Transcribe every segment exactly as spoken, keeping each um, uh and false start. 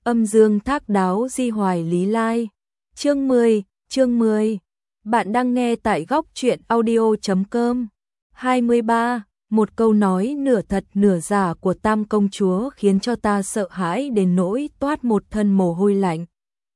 Âm dương thác đáo di hoài lý lai. Chương mười, chương mười. Bạn đang nghe tại góc truyện audio chấm com. hai mươi ba. Một câu nói nửa thật nửa giả của Tam công chúa khiến cho ta sợ hãi đến nỗi toát một thân mồ hôi lạnh.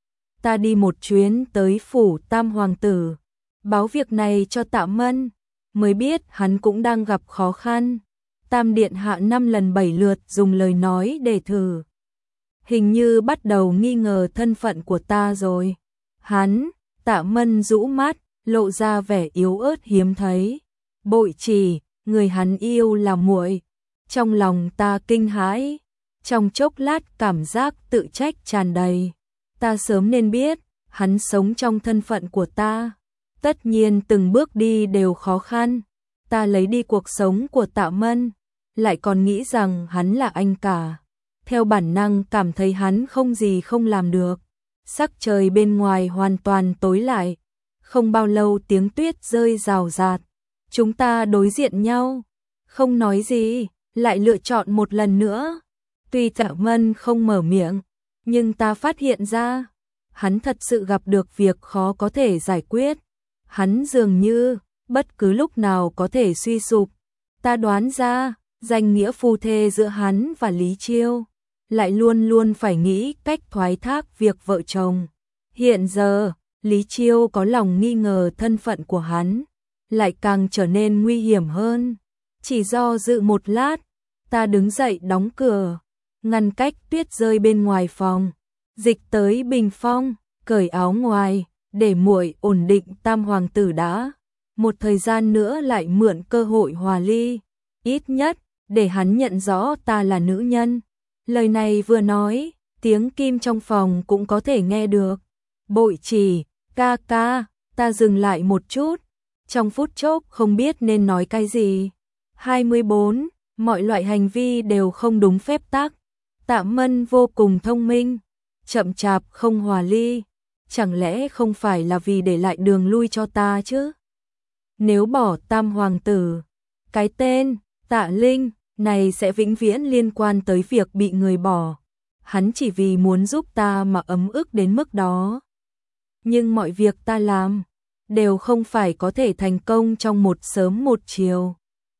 Ta đi một chuyến tới phủ Tam hoàng tử, báo việc này cho Tạ Mân, mới biết hắn cũng đang gặp khó khăn. Tam điện hạ năm lần bảy lượt dùng lời nói để thử. Hình như bắt đầu nghi ngờ thân phận của ta rồi. Hắn, Tạ Mân rũ mắt, lộ ra vẻ yếu ớt hiếm thấy. Bội Chỉ, người hắn yêu là muội. Trong lòng ta kinh hãi, trong chốc lát cảm giác tự trách tràn đầy. Ta sớm nên biết, hắn sống trong thân phận của ta. Tất nhiên từng bước đi đều khó khăn. Ta lấy đi cuộc sống của Tạ Mân, lại còn nghĩ rằng hắn là anh cả. Theo bản năng cảm thấy hắn không gì không làm được. Sắc trời bên ngoài hoàn toàn tối lại. Không bao lâu tiếng tuyết rơi rào rạt. Chúng ta đối diện nhau, không nói gì, lại lựa chọn một lần nữa. Tuy Tạ Mân không mở miệng, nhưng ta phát hiện ra, hắn thật sự gặp được việc khó có thể giải quyết. Hắn dường như, bất cứ lúc nào có thể suy sụp. Ta đoán ra, danh nghĩa phu thê giữa hắn và Lý Chiêu, lại luôn luôn phải nghĩ cách thoái thác việc vợ chồng. Hiện giờ, Lý Chiêu có lòng nghi ngờ thân phận của hắn, lại càng trở nên nguy hiểm hơn. Chỉ do dự một lát, ta đứng dậy đóng cửa, ngăn cách tuyết rơi bên ngoài phòng, dịch tới bình phong, cởi áo ngoài, để muội ổn định Tam hoàng tử đã. Một thời gian nữa lại mượn cơ hội hòa ly, ít nhất để hắn nhận rõ ta là nữ nhân. Lời này vừa nói, tiếng kim trong phòng cũng có thể nghe được. Bội Chỉ, ca ca, ta dừng lại một chút, trong phút chốc không biết nên nói cái gì. hai mươi bốn. Mọi loại hành vi đều không đúng phép tắc. Tạ Mân vô cùng thông minh, chậm chạp không hòa ly. Chẳng lẽ không phải là vì để lại đường lui cho ta chứ? Nếu bỏ Tam hoàng tử, cái tên Tạ Linh này sẽ vĩnh viễn liên quan tới việc bị người bỏ. Hắn chỉ vì muốn giúp ta mà ấm ức đến mức đó. Nhưng mọi việc ta làm đều không phải có thể thành công trong một sớm một chiều.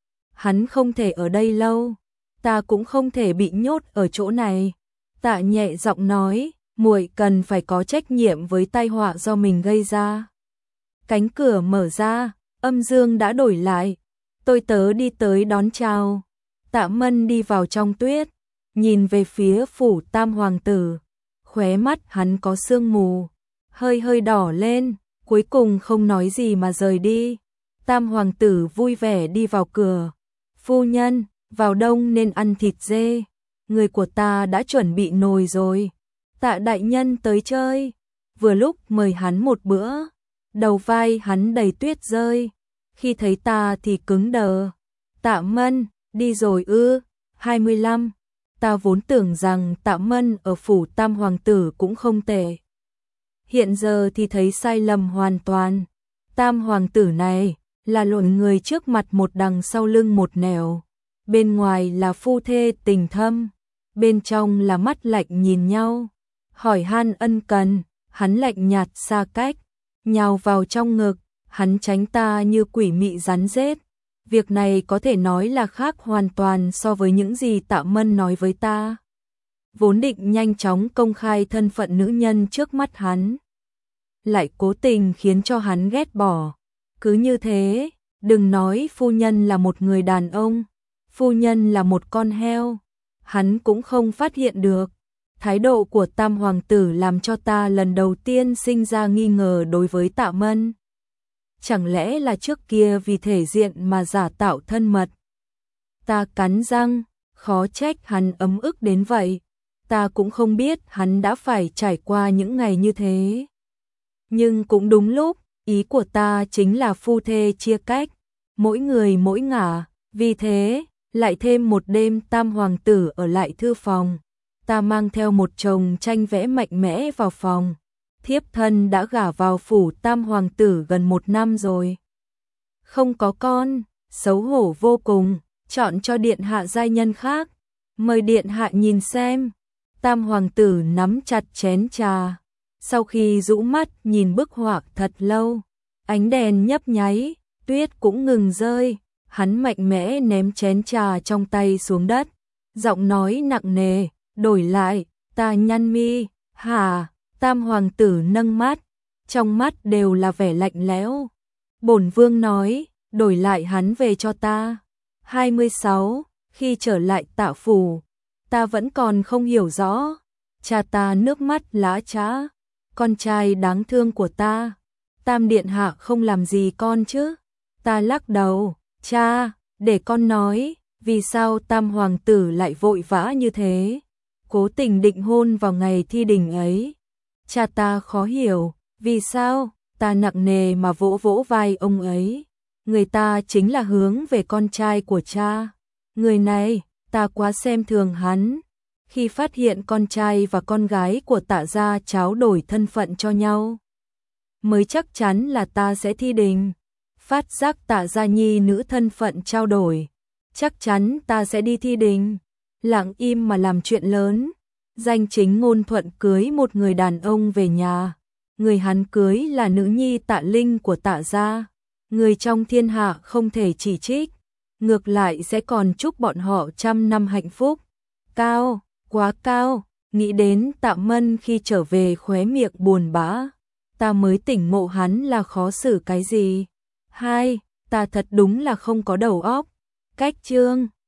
Hắn không thể ở đây lâu, ta cũng không thể bị nhốt ở chỗ này. Tạ nhẹ giọng nói, muội cần phải có trách nhiệm với tai họa do mình gây ra. Cánh cửa mở ra, âm dương đã đổi lại. Tôi tớ đi tới đón chào. Tạ Mân đi vào trong tuyết, nhìn về phía phủ Tam hoàng tử. Khóe mắt hắn có sương mù, hơi hơi đỏ lên, cuối cùng không nói gì mà rời đi. Tam hoàng tử vui vẻ đi vào cửa. Phu nhân, vào đông nên ăn thịt dê. Người của ta đã chuẩn bị nồi rồi. Tạ đại nhân tới chơi. Vừa lúc mời hắn một bữa. Đầu vai hắn đầy tuyết rơi. Khi thấy ta thì cứng đờ. Tạ Mân, đi rồi ư? hai mươi lăm. Ta vốn tưởng rằng Tạ Mân ở phủ Tam hoàng tử cũng không tệ. Hiện giờ thì thấy sai lầm hoàn toàn. Tam hoàng tử này là lộn người trước mặt một đằng sau lưng một nẻo. Bên ngoài là phu thê tình thâm, bên trong là mắt lạnh nhìn nhau. Hỏi han ân cần, hắn lạnh nhạt xa cách. Nhào vào trong ngực, hắn tránh ta như quỷ mị rắn rết. Việc này có thể nói là khác hoàn toàn so với những gì Tạ Mân nói với ta. Vốn định nhanh chóng công khai thân phận nữ nhân trước mắt hắn, lại cố tình khiến cho hắn ghét bỏ. Cứ như thế, đừng nói phu nhân là một người đàn ông, phu nhân là một con heo, hắn cũng không phát hiện được. Thái độ của Tam hoàng tử làm cho ta lần đầu tiên sinh ra nghi ngờ đối với Tạ Mân. Chẳng lẽ là trước kia vì thể diện mà giả tạo thân mật? Ta cắn răng, khó trách hắn ấm ức đến vậy. Ta cũng không biết hắn đã phải trải qua những ngày như thế. Nhưng cũng đúng lúc, ý của ta chính là phu thê chia cách, mỗi người mỗi ngả. Vì thế, lại thêm một đêm Tam hoàng tử ở lại thư phòng. Ta mang theo một chồng tranh vẽ mạnh mẽ vào phòng. Thiếp thân đã gả vào phủ Tam hoàng tử gần một năm rồi. Không có con, xấu hổ vô cùng, chọn cho điện hạ giai nhân khác. Mời điện hạ nhìn xem. Tam hoàng tử nắm chặt chén trà, sau khi rũ mắt nhìn bức họa thật lâu, ánh đèn nhấp nháy, tuyết cũng ngừng rơi, hắn mạnh mẽ ném chén trà trong tay xuống đất, giọng nói nặng nề, đổi lại, ta nhăn mi, hả? Tam hoàng tử nâng mắt, trong mắt đều là vẻ lạnh lẽo. Bổn vương nói, đổi lại hắn về cho ta. hai mươi sáu, khi trở lại Tạ phủ, ta vẫn còn không hiểu rõ. Cha ta nước mắt lã chã, con trai đáng thương của ta. Tam điện hạ không làm gì con chứ? Ta lắc đầu, cha, để con nói, vì sao tam hoàng tử lại vội vã như thế? Cố tình định hôn vào ngày thi đình ấy. Cha ta khó hiểu, vì sao? Ta nặng nề mà vỗ vỗ vai ông ấy. Người ta chính là hướng về con trai của cha. Người này, ta quá xem thường hắn. Khi phát hiện con trai và con gái của Tạ gia tráo đổi thân phận cho nhau, mới chắc chắn là ta sẽ thi đình. Phát giác Tạ gia nhi nữ thân phận trao đổi, chắc chắn ta sẽ đi thi đình. Lặng im mà làm chuyện lớn. Danh chính ngôn thuận cưới một người đàn ông về nhà. Người hắn cưới là nữ nhi Tạ Linh của Tạ gia. Người trong thiên hạ không thể chỉ trích, ngược lại sẽ còn chúc bọn họ trăm năm hạnh phúc. Cao, quá cao. Nghĩ đến Tạ Mân khi trở về khóe miệng buồn bã, ta mới tỉnh ngộ hắn là khó xử cái gì. Hai, ta thật đúng là không có đầu óc. Cách chương